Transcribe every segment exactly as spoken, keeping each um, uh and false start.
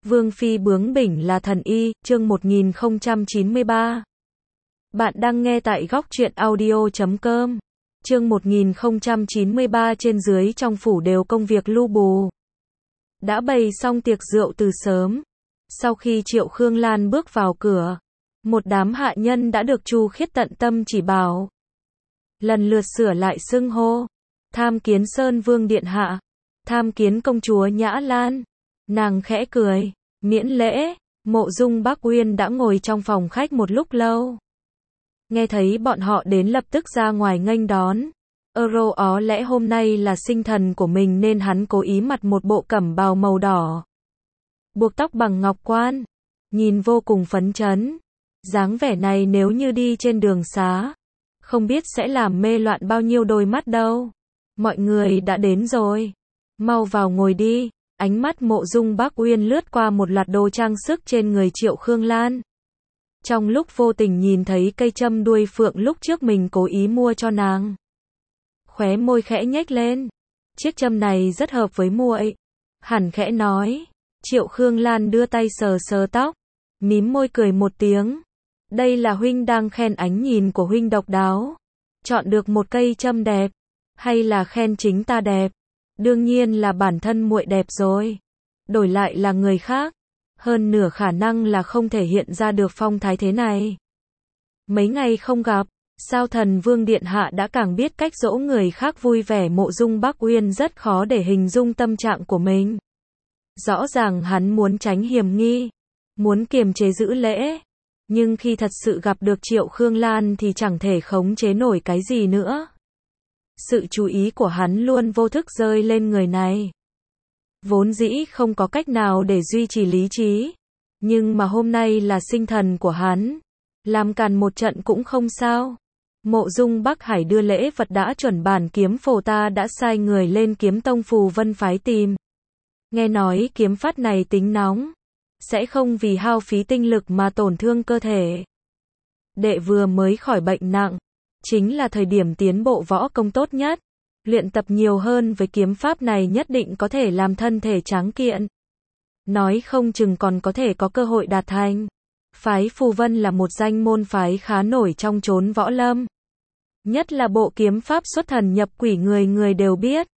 Vương phi bướng bỉnh là thần y, chương một nghìn không trăm chín mươi ba. Bạn đang nghe tại góc truyện audio chấm com. Chương một nghìn không trăm chín mươi ba trên dưới trong phủ đều công việc lu bù. Đã bày xong tiệc rượu từ sớm. Sau khi Triệu Khương Lan bước vào cửa, một đám hạ nhân đã được Chu Khiết tận tâm chỉ bảo. Lần lượt sửa lại xưng hô. Tham kiến Sơn Vương điện hạ. Tham kiến công chúa Nhã Lan. Nàng khẽ cười, miễn lễ. Mộ Dung Bác Uyên đã ngồi trong phòng khách một lúc lâu. Nghe thấy bọn họ đến lập tức ra ngoài nghênh đón. Euro ó lẽ hôm nay là sinh thần của mình nên hắn cố ý mặc một bộ cẩm bào màu đỏ. Buộc tóc bằng ngọc quan. Nhìn vô cùng phấn chấn. Dáng vẻ này nếu như đi trên đường xá, không biết sẽ làm mê loạn bao nhiêu đôi mắt đâu. Mọi người đã đến rồi. Mau vào ngồi đi. Ánh mắt Mộ Dung Bác Uyên lướt qua một loạt đồ trang sức trên người Triệu Khương Lan. Trong lúc vô tình nhìn thấy cây châm đuôi phượng lúc trước mình cố ý mua cho nàng. Khóe môi khẽ nhếch lên. Chiếc châm này rất hợp với muội. Hẳn khẽ nói. Triệu Khương Lan đưa tay sờ sờ tóc. Mím môi cười một tiếng. Đây là huynh đang khen ánh nhìn của huynh độc đáo. Chọn được một cây châm đẹp. Hay là khen chính ta đẹp? Đương nhiên là bản thân muội đẹp rồi. Đổi lại là người khác, hơn nửa khả năng là không thể hiện ra được phong thái thế này. Mấy ngày không gặp, sao Thần Vương điện hạ đã càng biết cách dỗ người khác vui vẻ. Mộ Dung Bác Uyên rất khó để hình dung tâm trạng của mình. Rõ ràng hắn muốn tránh hiểm nghi, muốn kiềm chế giữ lễ, nhưng khi thật sự gặp được Triệu Khương Lan thì chẳng thể khống chế nổi cái gì nữa. Sự chú ý của hắn luôn vô thức rơi lên người này. Vốn dĩ không có cách nào để duy trì lý trí. Nhưng mà hôm nay là sinh thần của hắn. Làm càn một trận cũng không sao. Mộ Dung Bắc Hải đưa lễ vật đã chuẩn, bản kiếm phổ ta đã sai người lên kiếm tông Phù Vân phái tìm. Nghe nói kiếm pháp này tính nóng. Sẽ không vì hao phí tinh lực mà tổn thương cơ thể. Đệ vừa mới khỏi bệnh nặng. Chính là thời điểm tiến bộ võ công tốt nhất. Luyện tập nhiều hơn với kiếm pháp này nhất định có thể làm thân thể tráng kiện. Nói không chừng còn có thể có cơ hội đạt thành. Phái Phù Vân là một danh môn phái khá nổi trong chốn võ lâm. Nhất là bộ kiếm pháp xuất thần nhập quỷ người người đều biết.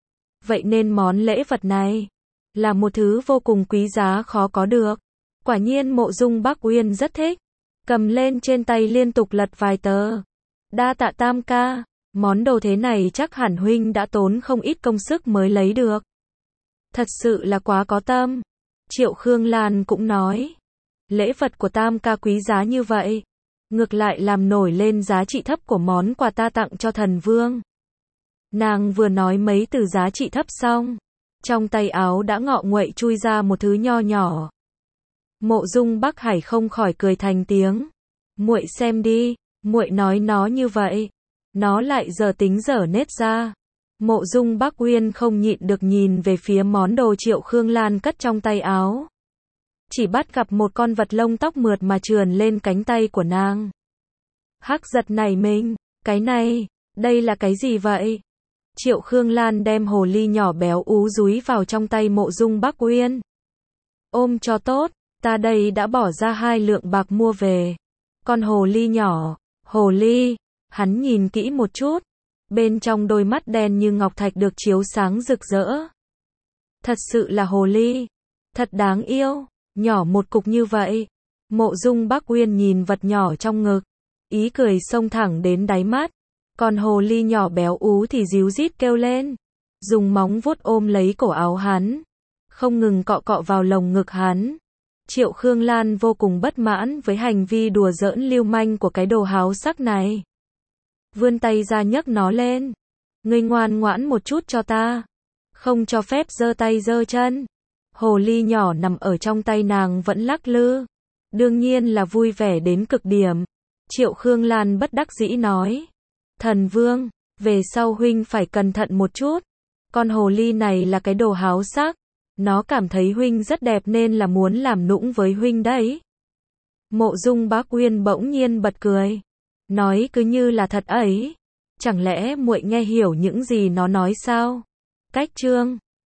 Vậy nên món lễ vật này là một thứ vô cùng quý giá khó có được. Quả nhiên Mộ Dung Bác Uyên rất thích. Cầm lên trên tay liên tục lật vài tờ. Đa tạ tam ca, món đồ thế này chắc hẳn huynh đã tốn không ít công sức mới lấy được. Thật sự là quá có tâm. Triệu Khương Lan cũng nói, lễ vật của tam ca quý giá như vậy, ngược lại làm nổi lên giá trị thấp của món quà ta tặng cho thần vương. Nàng vừa nói mấy từ giá trị thấp xong, trong tay áo đã ngọ nguậy chui ra một thứ nho nhỏ. Mộ Dung Bắc Hải không khỏi cười thành tiếng. Muội xem đi. Muội nói nó như vậy, nó lại giờ tính dở nết ra. Mộ Dung Bác Uyên không nhịn được nhìn về phía món đồ Triệu Khương Lan cất trong tay áo. Chỉ bắt gặp một con vật lông tóc mượt mà trườn lên cánh tay của nàng. Hắc giật nảy mình, cái này, đây là cái gì vậy? Triệu Khương Lan đem hồ ly nhỏ béo ú dúi vào trong tay Mộ Dung Bác Uyên. Ôm cho tốt, ta đây đã bỏ ra hai lượng bạc mua về. Con hồ ly nhỏ. Hồ ly, hắn nhìn kỹ một chút, bên trong đôi mắt đen như ngọc thạch được chiếu sáng rực rỡ. Thật sự là hồ ly, thật đáng yêu, nhỏ một cục như vậy. Mộ Dung Bác Uyên nhìn vật nhỏ trong ngực, ý cười xông thẳng đến đáy mắt. Còn hồ ly nhỏ béo ú thì ríu rít kêu lên, dùng móng vuốt ôm lấy cổ áo hắn, không ngừng cọ cọ vào lồng ngực hắn. Triệu Khương Lan vô cùng bất mãn với hành vi đùa giỡn lưu manh của cái đồ háo sắc này. Vươn tay ra nhấc nó lên. Ngươi ngoan ngoãn một chút cho ta. Không cho phép giơ tay giơ chân. Hồ ly nhỏ nằm ở trong tay nàng vẫn lắc lư. Đương nhiên là vui vẻ đến cực điểm. Triệu Khương Lan bất đắc dĩ nói. Thần vương, về sau huynh phải cẩn thận một chút. Con hồ ly này là cái đồ háo sắc. Nó cảm thấy huynh rất đẹp nên là muốn làm nũng với huynh đấy. Mộ Dung Bác Uyên bỗng nhiên bật cười. Nói cứ như là thật ấy. Chẳng lẽ muội nghe hiểu những gì nó nói sao? Cách chương